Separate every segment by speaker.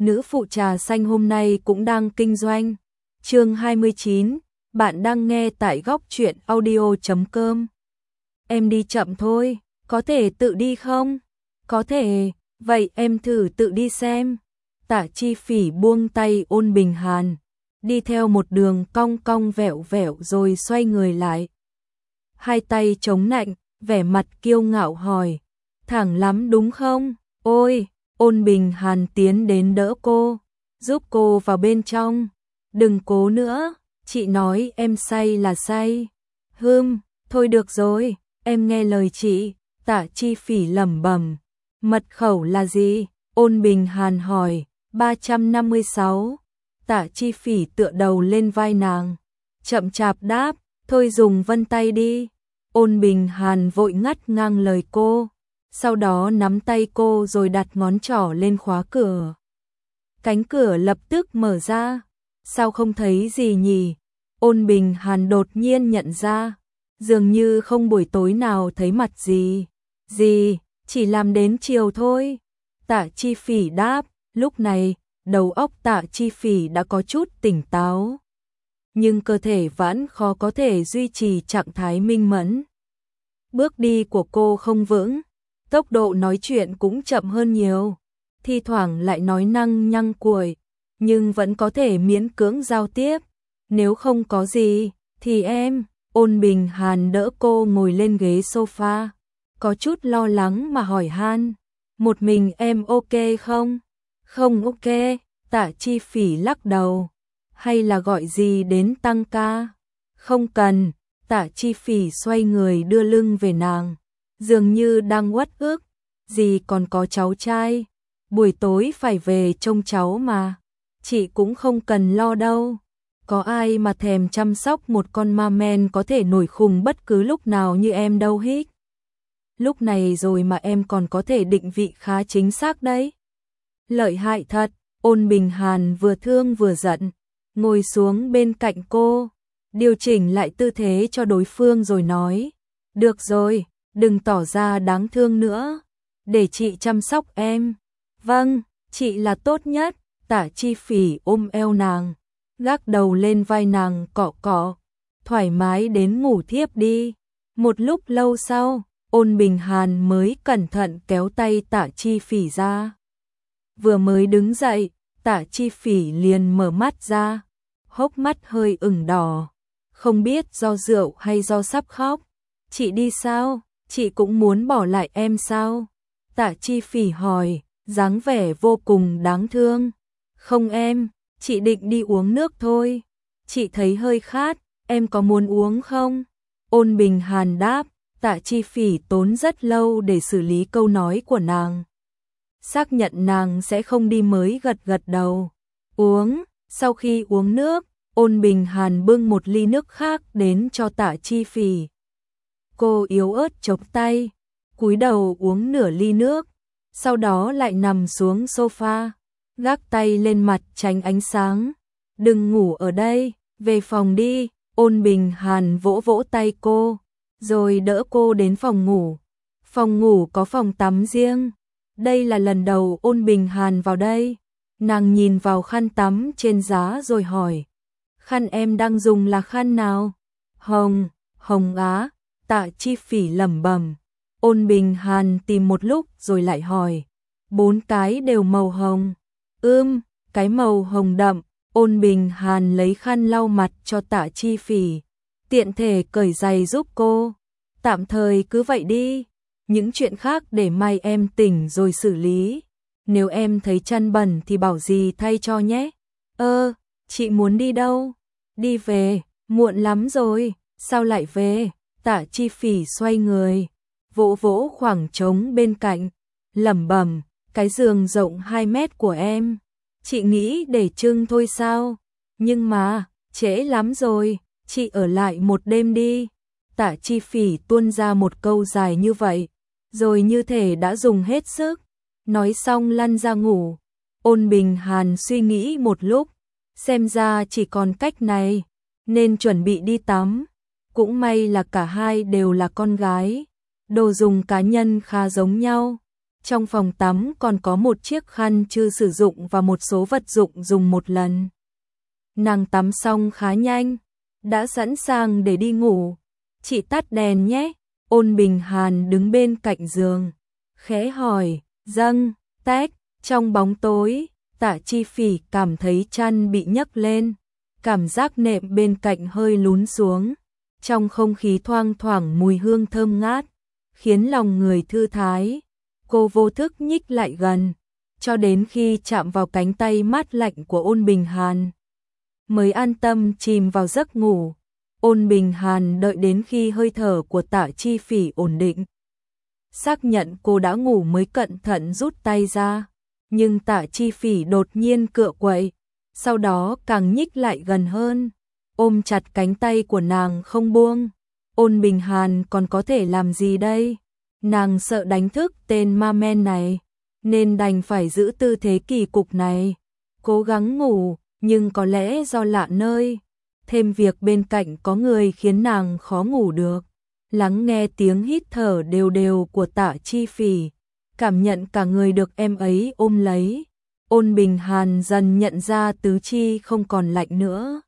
Speaker 1: nữ phụ trà xanh hôm nay cũng đang kinh doanh. Chương 29, bạn đang nghe tại góc truyện audio.com. Em đi chậm thôi, có thể tự đi không? Có thể, vậy em thử tự đi xem. Tạ Chi Phỉ buông tay Ôn Bình Hàn, đi theo một đường cong cong vẹo vẹo rồi xoay người lại. Hai tay chống nạnh, vẻ mặt kiêu ngạo hỏi, thẳng lắm đúng không? Ôi, Ôn Bình Hàn tiến đến đỡ cô, giúp cô vào bên trong. Đừng cố nữa, chị nói em say là say. Thôi được rồi, em nghe lời chị. Tạ Chi Phỉ lẩm bẩm. Mật khẩu là gì? Ôn Bình Hàn hỏi. 356. Tạ Chi Phỉ tựa đầu lên vai nàng, chậm chạp đáp, thôi dùng vân tay đi. Ôn Bình Hàn vội ngắt ngang lời cô, sau đó nắm tay cô rồi đặt ngón trỏ lên khóa cửa. Cánh cửa lập tức mở ra. Sao không thấy gì nhỉ? Ôn Bình Hàn đột nhiên nhận ra, dường như không buổi tối nào thấy mặt gì. Chỉ làm đến chiều thôi. Tạ Chi Phỉ đáp, lúc này, đầu óc Tạ Chi Phỉ đã có chút tỉnh táo. Nhưng cơ thể vẫn khó có thể duy trì trạng thái minh mẫn. Bước đi của cô không vững, tốc độ nói chuyện cũng chậm hơn nhiều. Thi thoảng lại nói năng nhăng cuội, nhưng vẫn có thể miễn cưỡng giao tiếp. Nếu không có gì, thì em. Ôn Bình Hàn đỡ cô ngồi lên ghế sofa, có chút lo lắng mà hỏi han, một mình em ok không? Không ok. Tạ Chi Phỉ lắc đầu. Hay là gọi gì đến tăng ca? Không cần. Tạ Chi Phỉ xoay người đưa lưng về nàng, dường như đang uất ức. Dì còn có cháu trai, buổi tối phải về trông cháu mà. Chị cũng không cần lo đâu. Có ai mà thèm chăm sóc một con ma men có thể nổi khùng bất cứ lúc nào như em đâu hít. Lúc này rồi mà em còn có thể định vị khá chính xác đấy. Lợi hại thật. Ôn Bình Hàn vừa thương vừa giận, ngồi xuống bên cạnh cô, điều chỉnh lại tư thế cho đối phương rồi nói, được rồi, đừng tỏ ra đáng thương nữa, để chị chăm sóc em. Vâng, chị là tốt nhất. Tạ Chi Phỉ ôm eo nàng, gác đầu lên vai nàng cọ cọ, thoải mái đến ngủ thiếp đi. Một lúc lâu sau, Ôn Bình Hàn mới cẩn thận kéo tay Tạ Chi Phỉ ra. Vừa mới đứng dậy, Tạ Chi Phỉ liền mở mắt ra, hốc mắt hơi ửng đỏ, không biết do rượu hay do sắp khóc. Chị đi sao? Chị cũng muốn bỏ lại em sao? Tạ Chi Phỉ hỏi, dáng vẻ vô cùng đáng thương. Không em, chị định đi uống nước thôi. Chị thấy hơi khát, em có muốn uống không? Ôn Bình Hàn đáp. Tạ Chi Phỉ tốn rất lâu để xử lý câu nói của nàng. Xác nhận nàng sẽ không đi mới gật gật đầu. Uống. Sau khi uống nước, Ôn Bình Hàn bưng một ly nước khác đến cho Tạ Chi Phỉ. Cô yếu ớt chống tay, cúi đầu uống nửa ly nước, sau đó lại nằm xuống sofa, gác tay lên mặt tránh ánh sáng. Đừng ngủ ở đây, về phòng đi. Ôn Bình Hàn vỗ vỗ tay cô, rồi đỡ cô đến phòng ngủ. Phòng ngủ có phòng tắm riêng. Đây là lần đầu Ôn Bình Hàn vào đây. Nàng nhìn vào khăn tắm trên giá rồi hỏi, khăn em đang dùng là khăn nào? Hồng á. Tạ Chi Phỉ lẩm bẩm. Ôn Bình Hàn tìm một lúc rồi lại hỏi, 4 cái đều màu hồng? Cái màu hồng đậm. Ôn Bình Hàn lấy khăn lau mặt cho Tạ Chi Phỉ, tiện thể cởi giày giúp cô. Tạm thời cứ vậy đi, những chuyện khác để mai em tỉnh rồi xử lý. Nếu em thấy chăn bẩn thì bảo dì thay cho nhé. Chị muốn đi đâu? Đi về, muộn lắm rồi. Sao lại về? Tạ Chi Phỉ xoay người, vỗ vỗ khoảng trống bên cạnh, lẩm bẩm, cái giường rộng 2 mét của em, chị nghĩ để trưng thôi sao? Nhưng mà, trễ lắm rồi, chị ở lại một đêm đi. Tạ Chi Phỉ tuôn ra một câu dài như vậy, rồi như thể đã dùng hết sức, nói xong lăn ra ngủ. Ôn Bình Hàn suy nghĩ một lúc, xem ra chỉ còn cách này, nên chuẩn bị đi tắm. Cũng may là cả hai đều là con gái, đồ dùng cá nhân khá giống nhau, Trong phòng tắm còn có một chiếc khăn chưa sử dụng và một số vật dụng dùng một lần. Nàng tắm xong khá nhanh, đã sẵn sàng để đi ngủ. Chị tắt đèn nhé. Ôn Bình Hàn đứng bên cạnh giường, khẽ hỏi. Dâng. Tách. Trong bóng tối, Tạ Chi Phỉ cảm thấy chăn bị nhấc lên, cảm giác nệm bên cạnh hơi lún xuống. Trong không khí thoang thoảng mùi hương thơm ngát, khiến lòng người thư thái. Cô vô thức nhích lại gần, cho đến khi chạm vào cánh tay mát lạnh của Ôn Bình Hàn, mới an tâm chìm vào giấc ngủ. Ôn Bình Hàn đợi đến khi hơi thở của Tạ Chi Phỉ ổn định, xác nhận cô đã ngủ mới cẩn thận rút tay ra. Nhưng Tạ Chi Phỉ đột nhiên cựa quậy, sau đó càng nhích lại gần hơn, ôm chặt cánh tay của nàng không buông. Ôn Bình Hàn còn có thể làm gì đây? Nàng sợ đánh thức tên ma men này, nên đành phải giữ tư thế kỳ cục này, cố gắng ngủ, nhưng có lẽ do lạ nơi, thêm việc bên cạnh có người khiến nàng khó ngủ được. Lắng nghe tiếng hít thở đều đều của Tạ Chi Phỉ, cảm nhận cả người được em ấy ôm lấy, Ôn Bình Hàn dần nhận ra tứ chi không còn lạnh nữa.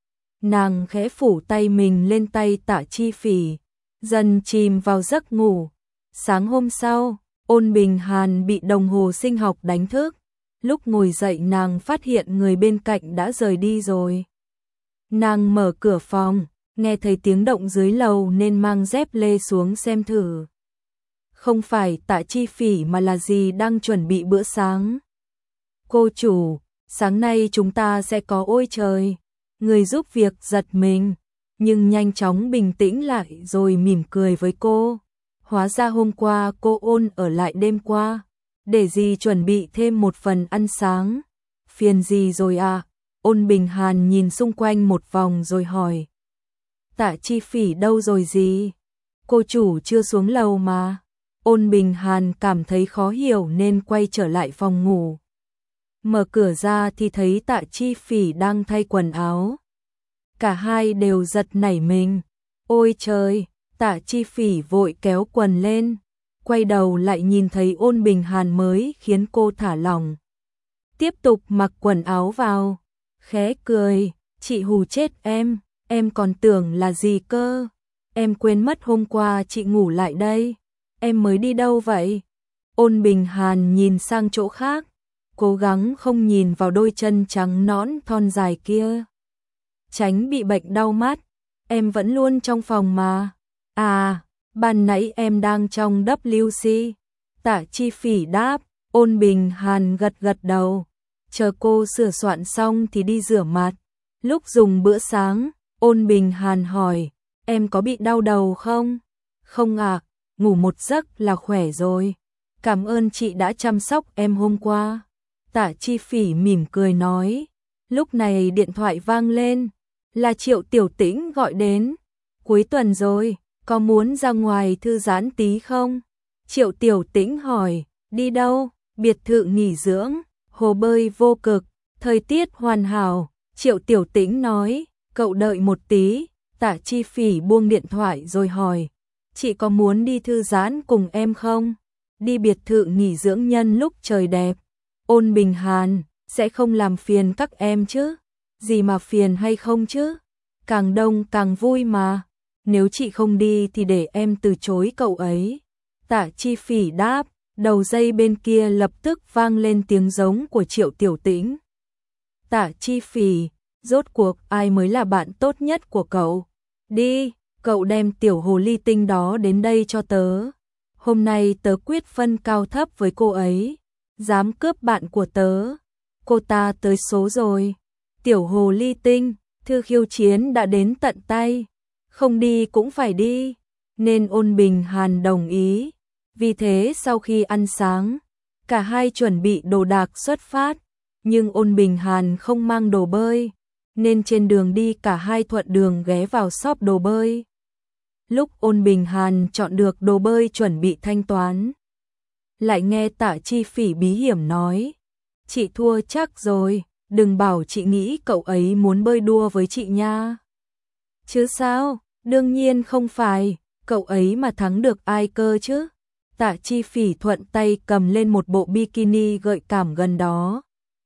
Speaker 1: Nàng khẽ phủ tay mình lên tay Tạ Chi Phỉ, dần chìm vào giấc ngủ. Sáng hôm sau, Ôn Bình Hàn bị đồng hồ sinh học đánh thức. Lúc ngồi dậy nàng phát hiện người bên cạnh đã rời đi rồi. Nàng mở cửa phòng, nghe thấy tiếng động dưới lầu nên mang dép lê xuống xem thử. Không phải Tạ Chi Phỉ mà là gì đang chuẩn bị bữa sáng. Cô chủ, sáng nay chúng ta sẽ có. Ôi trời, người giúp việc giật mình, nhưng nhanh chóng bình tĩnh lại rồi mỉm cười với cô. Hóa ra hôm qua cô Ôn ở lại đêm qua, để dì chuẩn bị thêm một phần ăn sáng. Phiền gì rồi à? Ôn Bình Hàn nhìn xung quanh một vòng rồi hỏi. Tạ Chi Phỉ đâu rồi dì? Cô chủ chưa xuống lầu mà. Ôn Bình Hàn cảm thấy khó hiểu nên quay trở lại phòng ngủ. Mở cửa ra thì thấy Tạ Chi Phỉ đang thay quần áo. Cả hai đều giật nảy mình. Ôi trời, Tạ Chi Phỉ vội kéo quần lên, quay đầu lại nhìn thấy Ôn Bình Hàn mới khiến cô thả lỏng. Tiếp tục mặc quần áo vào, khẽ cười, chị hù chết em còn tưởng là gì cơ. Em quên mất hôm qua chị ngủ lại đây. Em mới đi đâu vậy? Ôn Bình Hàn nhìn sang chỗ khác, cố gắng không nhìn vào đôi chân trắng nõn thon dài kia, tránh bị bệnh đau mắt. Em vẫn luôn trong phòng mà. À, ban nãy em đang trong WC. Tạ Chi Phỉ đáp. Ôn Bình Hàn gật gật đầu, chờ cô sửa soạn xong thì đi rửa mặt. Lúc dùng bữa sáng, Ôn Bình Hàn hỏi, em có bị đau đầu không? Không ạ, ngủ một giấc là khỏe rồi. Cảm ơn chị đã chăm sóc em hôm qua. Tạ Chi Phỉ mỉm cười nói. Lúc này điện thoại vang lên, là Triệu Tiểu Tĩnh gọi đến. Cuối tuần rồi, có muốn ra ngoài thư giãn tí không? Triệu Tiểu Tĩnh hỏi. Đi đâu? Biệt thự nghỉ dưỡng, hồ bơi vô cực, thời tiết hoàn hảo. Triệu Tiểu Tĩnh nói. Cậu đợi một tí. Tạ Chi Phỉ buông điện thoại rồi hỏi. Chị có muốn đi thư giãn cùng em không? Đi biệt thự nghỉ dưỡng nhân lúc trời đẹp. Ôn Bình Hàn, sẽ không làm phiền các em chứ? Gì mà phiền hay không chứ? Càng đông càng vui mà. Nếu chị không đi thì để em từ chối cậu ấy. Tạ Chi Phỉ đáp. Đầu dây bên kia lập tức vang lên tiếng giống của Triệu Tiểu Tĩnh. Tạ Chi Phỉ, rốt cuộc ai mới là bạn tốt nhất của cậu? Đi, cậu đem tiểu hồ ly tinh đó đến đây cho tớ. Hôm nay tớ quyết phân cao thấp với cô ấy. Dám cướp bạn của tớ, cô ta tới số rồi. Tiểu hồ ly tinh, thư khiêu chiến đã đến tận tay, không đi cũng phải đi, nên Ôn Bình Hàn đồng ý. Vì thế sau khi ăn sáng, cả hai chuẩn bị đồ đạc xuất phát, nhưng Ôn Bình Hàn không mang đồ bơi, nên trên đường đi cả hai thuận đường ghé vào shop đồ bơi. Lúc Ôn Bình Hàn chọn được đồ bơi chuẩn bị thanh toán, lại nghe Tạ Chi Phỉ bí hiểm nói. Chị thua chắc rồi, đừng bảo chị nghĩ cậu ấy muốn bơi đua với chị nha. Chứ sao, đương nhiên không phải, cậu ấy mà thắng được ai cơ chứ. Tạ Chi Phỉ thuận tay cầm lên một bộ bikini gợi cảm gần đó.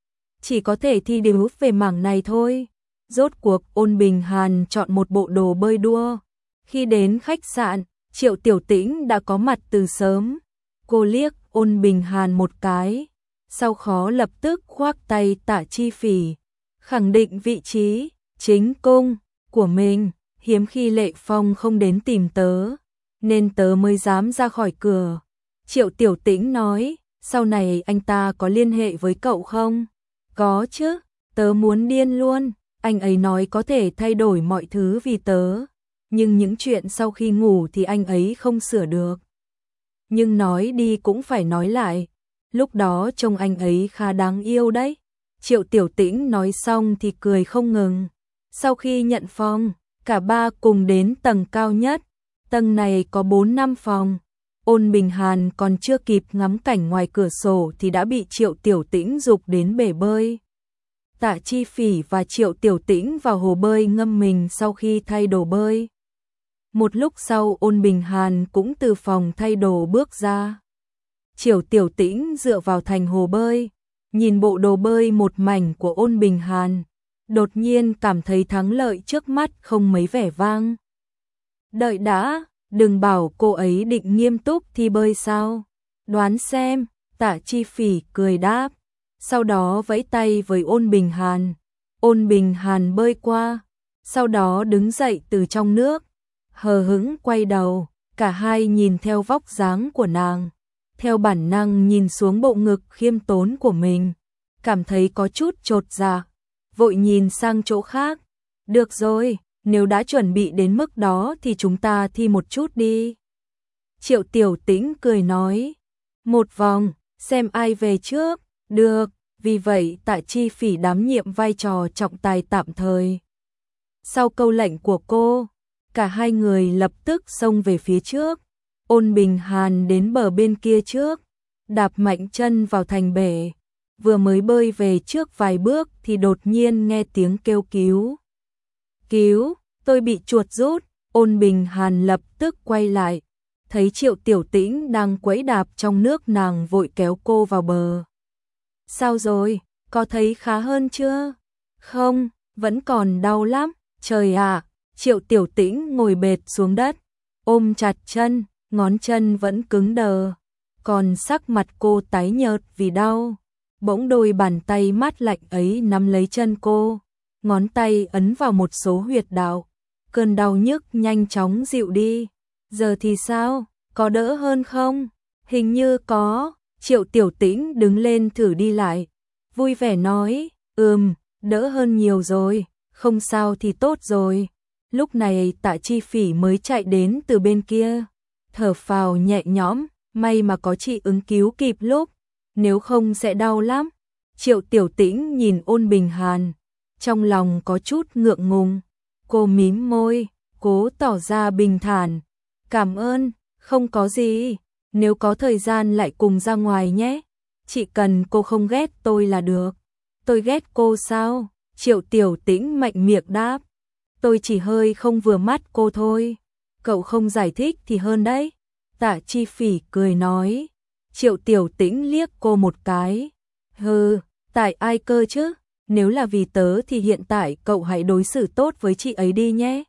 Speaker 1: Chỉ có thể thi đấu về mảng này thôi. Rốt cuộc Ôn Bình Hàn chọn một bộ đồ bơi đua. Khi đến khách sạn, Triệu Tiểu Tĩnh đã có mặt từ sớm. Cô liếc Ôn Bình Hàn một cái, sau khó lập tức khoác tay Tạ Chi Phỉ, khẳng định vị trí chính cung của mình. Hiếm khi Lệ Phong không đến tìm tớ, nên tớ mới dám ra khỏi cửa. Triệu Tiểu Tĩnh nói, sau này anh ta có liên hệ với cậu không? Có chứ, tớ muốn điên luôn. Anh ấy nói có thể thay đổi mọi thứ vì tớ, nhưng những chuyện sau khi ngủ thì anh ấy không sửa được. Nhưng nói đi cũng phải nói lại, lúc đó trông anh ấy khá đáng yêu đấy. Triệu Tiểu Tĩnh nói xong thì cười không ngừng. Sau khi nhận phòng, cả ba cùng đến tầng cao nhất. Tầng này có 4-5 phòng. Ôn Bình Hàn còn chưa kịp ngắm cảnh ngoài cửa sổ thì đã bị Triệu Tiểu Tĩnh giục đến bể bơi. Tạ Chi Phỉ và Triệu Tiểu Tĩnh vào hồ bơi ngâm mình sau khi thay đồ bơi. Một lúc sau Ôn Bình Hàn cũng từ phòng thay đồ bước ra. Triệu Tiểu Tĩnh dựa vào thành hồ bơi, nhìn bộ đồ bơi một mảnh của Ôn Bình Hàn, đột nhiên cảm thấy thắng lợi trước mắt không mấy vẻ vang. Đợi đã, đừng bảo cô ấy định nghiêm túc thi bơi sao? Đoán xem, Tạ Chi Phỉ cười đáp, sau đó vẫy tay với Ôn Bình Hàn. Ôn Bình Hàn bơi qua, sau đó đứng dậy từ trong nước, hờ hững quay đầu, cả hai nhìn theo vóc dáng của nàng, theo bản năng nhìn xuống bộ ngực khiêm tốn của mình, cảm thấy có chút chột dạ, vội nhìn sang chỗ khác. Được rồi, nếu đã chuẩn bị đến mức đó thì chúng ta thi một chút đi. Triệu Tiểu Tĩnh cười nói, một vòng, xem ai về trước. Được, vì vậy Tạ Chi Phỉ đảm nhiệm vai trò trọng tài tạm thời. Sau câu lệnh của cô, cả hai người lập tức xông về phía trước. Ôn Bình Hàn đến bờ bên kia trước, đạp mạnh chân vào thành bể. Vừa mới bơi về trước vài bước thì đột nhiên nghe tiếng kêu cứu. Cứu, tôi bị chuột rút. Ôn Bình Hàn lập tức quay lại, thấy Triệu Tiểu Tĩnh đang quẫy đạp trong nước, nàng vội kéo cô vào bờ. Sao rồi, có thấy khá hơn chưa? Không, vẫn còn đau lắm. Trời ạ, Triệu Tiểu Tĩnh ngồi bệt xuống đất, ôm chặt chân, ngón chân vẫn cứng đờ, còn sắc mặt cô tái nhợt vì đau. Bỗng đôi bàn tay mát lạnh ấy nắm lấy chân cô, ngón tay ấn vào một số huyệt đạo. Cơn đau nhức nhanh chóng dịu đi. Giờ thì sao, có đỡ hơn không? Hình như có. Triệu Tiểu Tĩnh đứng lên thử đi lại, vui vẻ nói, đỡ hơn nhiều rồi, không sao thì tốt rồi. Lúc này Tạ Chi Phỉ mới chạy đến từ bên kia, thở phào nhẹ nhõm, may mà có chị ứng cứu kịp lúc, nếu không sẽ đau lắm. Triệu Tiểu Tĩnh nhìn Ôn Bình Hàn, trong lòng có chút ngượng ngùng, cô mím môi, cố tỏ ra bình thản, cảm ơn, không có gì. Nếu có thời gian lại cùng ra ngoài nhé. Chỉ cần cô không ghét tôi là được. Tôi ghét cô sao? Triệu Tiểu Tĩnh mạnh miệng đáp. Tôi chỉ hơi không vừa mắt cô thôi. Cậu không giải thích thì hơn đấy. Tạ Chi Phỉ cười nói. Triệu Tiểu Tĩnh liếc cô một cái. Hừ, tại ai cơ chứ? Nếu là vì tớ thì hiện tại cậu hãy đối xử tốt với chị ấy đi nhé.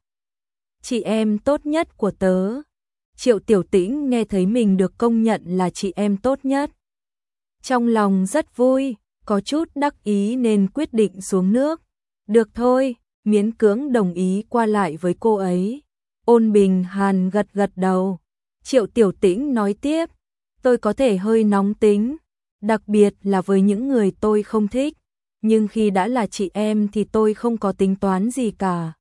Speaker 1: Chị em tốt nhất của tớ. Triệu Tiểu Tĩnh nghe thấy mình được công nhận là chị em tốt nhất. Trong lòng rất vui, có chút đắc ý nên quyết định xuống nước. Được thôi, miễn cưỡng đồng ý qua lại với cô ấy. Ôn Bình Hàn gật gật đầu. Triệu Tiểu Tĩnh nói tiếp, tôi có thể hơi nóng tính, đặc biệt là với những người tôi không thích, nhưng khi đã là chị em thì tôi không có tính toán gì cả.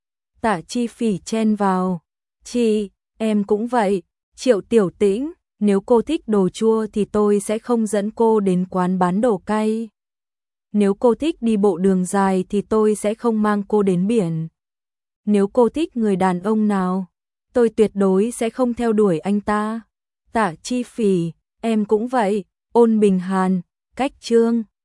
Speaker 1: Tạ Chi Phỉ chen vào, chị, em cũng vậy. Triệu Tiểu Tĩnh, nếu cô thích đồ chua thì tôi sẽ không dẫn cô đến quán bán đồ cay. Nếu cô thích đi bộ đường dài thì tôi sẽ không mang cô đến biển. Nếu cô thích người đàn ông nào, tôi tuyệt đối sẽ không theo đuổi anh ta. Tạ Chi Phỉ, em cũng vậy. Ôn Bình Hàn, cách chương